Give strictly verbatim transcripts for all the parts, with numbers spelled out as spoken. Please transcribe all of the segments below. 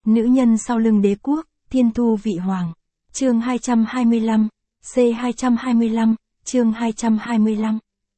Nữ nhân sau lưng đế quốc, thiên thu vị hoàng. Chương hai trăm hai mươi lăm, C hai trăm hai mươi lăm, chương hai trăm hai mươi lăm.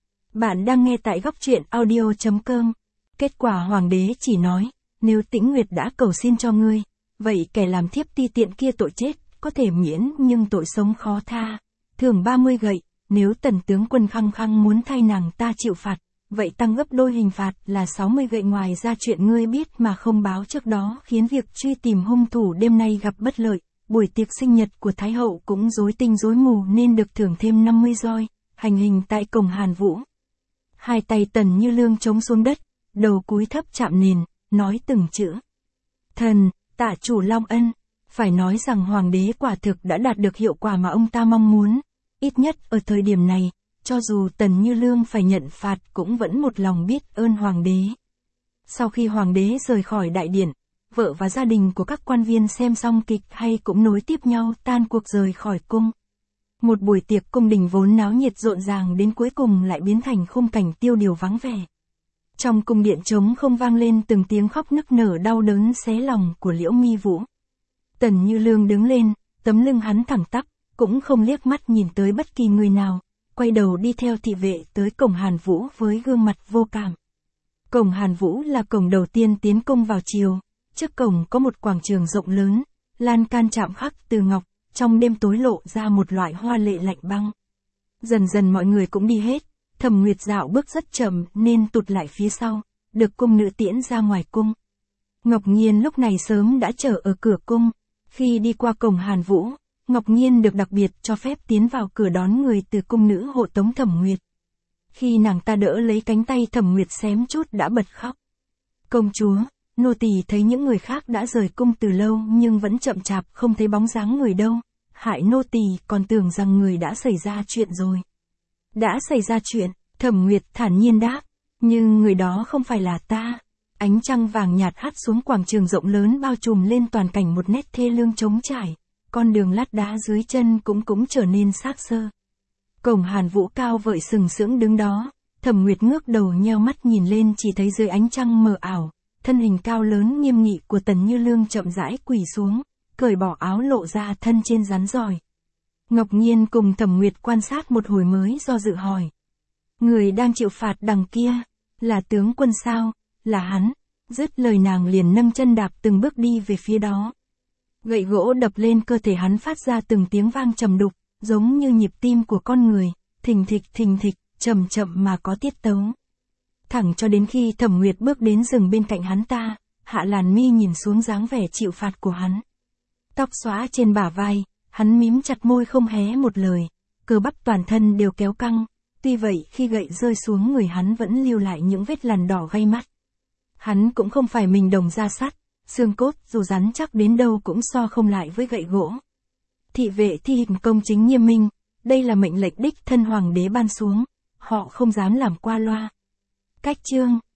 Bạn đang nghe tại góc truyện audio chấm com. Kết quả hoàng đế chỉ nói, nếu Tĩnh Nguyệt đã cầu xin cho ngươi, vậy kẻ làm thiếp ti tiện kia tội chết, có thể miễn nhưng tội sống khó tha. Thưởng ba mươi gậy, nếu tần tướng quân khăng khăng muốn thay nàng ta chịu phạt, vậy tăng gấp đôi hình phạt là sáu mươi gậy. Ngoài ra chuyện ngươi biết mà không báo trước đó khiến việc truy tìm hung thủ đêm nay gặp bất lợi. Buổi tiệc sinh nhật của Thái hậu cũng rối tinh rối mù nên được thưởng thêm năm mươi roi, hành hình tại cổng Hàn Vũ. Hai tay Tần Như Lương chống xuống đất, đầu cúi thấp chạm nền, nói từng chữ. Thần, tạ chủ long ân. Phải nói rằng hoàng đế quả thực đã đạt được hiệu quả mà ông ta mong muốn. Ít nhất ở thời điểm này, cho dù Tần Như Lương phải nhận phạt cũng vẫn một lòng biết ơn hoàng đế. Sau khi hoàng đế rời khỏi đại điện, vợ và gia đình của các quan viên xem xong kịch hay cũng nối tiếp nhau tan cuộc rời khỏi cung. Một buổi tiệc cung đình vốn náo nhiệt rộn ràng đến cuối cùng lại biến thành khung cảnh tiêu điều vắng vẻ. Trong cung điện trống không vang lên từng tiếng khóc nức nở đau đớn xé lòng của Liễu Mi Vũ. Tần Như Lương đứng lên, tấm lưng hắn thẳng tắp, cũng không liếc mắt nhìn tới bất kỳ người nào, quay đầu đi theo thị vệ tới cổng Hàn Vũ với gương mặt vô cảm. Cổng Hàn Vũ là cổng đầu tiên tiến cung vào chiều, trước cổng có một quảng trường rộng lớn, lan can chạm khắc từ ngọc, trong đêm tối lộ ra một loại hoa lệ lạnh băng. Dần dần mọi người cũng đi hết, Thẩm Nguyệt dạo bước rất chậm nên tụt lại phía sau, được cung nữ tiễn ra ngoài cung. Ngọc Nhiên lúc này sớm đã chờ ở cửa cung, khi đi qua cổng Hàn Vũ, Ngọc Nhiên được đặc biệt cho phép tiến vào cửa đón người từ cung nữ hộ tống Thẩm Nguyệt. Khi nàng ta đỡ lấy cánh tay Thẩm Nguyệt xém chút đã bật khóc. Công chúa, nô tỳ thấy những người khác đã rời cung từ lâu nhưng vẫn chậm chạp không thấy bóng dáng người đâu, hại nô tỳ còn tưởng rằng người đã xảy ra chuyện rồi. Đã xảy ra chuyện, Thẩm Nguyệt thản nhiên đáp, nhưng người đó không phải là ta. Ánh trăng vàng nhạt hắt xuống quảng trường rộng lớn bao trùm lên toàn cảnh một nét thê lương trống trải, con đường lát đá dưới chân cũng cũng trở nên xác xơ. Cổng Hàn Vũ cao vợi sừng sững đứng đó, Thẩm Nguyệt ngước đầu nheo mắt nhìn lên chỉ thấy dưới ánh trăng mờ ảo, thân hình cao lớn nghiêm nghị của Tần Như Lương chậm rãi quỳ xuống, cởi bỏ áo lộ ra thân trên rắn giỏi. Ngọc Nhiên cùng Thẩm Nguyệt quan sát một hồi mới do dự hỏi. Người đang chịu phạt đằng kia, là tướng quân sao? Là hắn. Dứt lời nàng liền nâng chân đạp từng bước đi về phía đó. Gậy gỗ đập lên cơ thể hắn phát ra từng tiếng vang trầm đục, giống như nhịp tim của con người, thình thịch thình thịch, chậm chậm mà có tiết tấu. Thẳng cho đến khi Thẩm Nguyệt bước đến dừng bên cạnh hắn ta, Hạ Làn Mi nhìn xuống dáng vẻ chịu phạt của hắn. Tóc xõa trên bả vai, hắn mím chặt môi không hé một lời, cơ bắp toàn thân đều kéo căng, tuy vậy khi gậy rơi xuống người hắn vẫn lưu lại những vết lằn đỏ gay mắt. Hắn cũng không phải mình đồng da sắt, xương cốt dù rắn chắc đến đâu cũng so không lại với gậy gỗ. Thị vệ thi hành công chính nghiêm minh, đây là mệnh lệnh đích thân hoàng đế ban xuống, họ không dám làm qua loa. Cách chương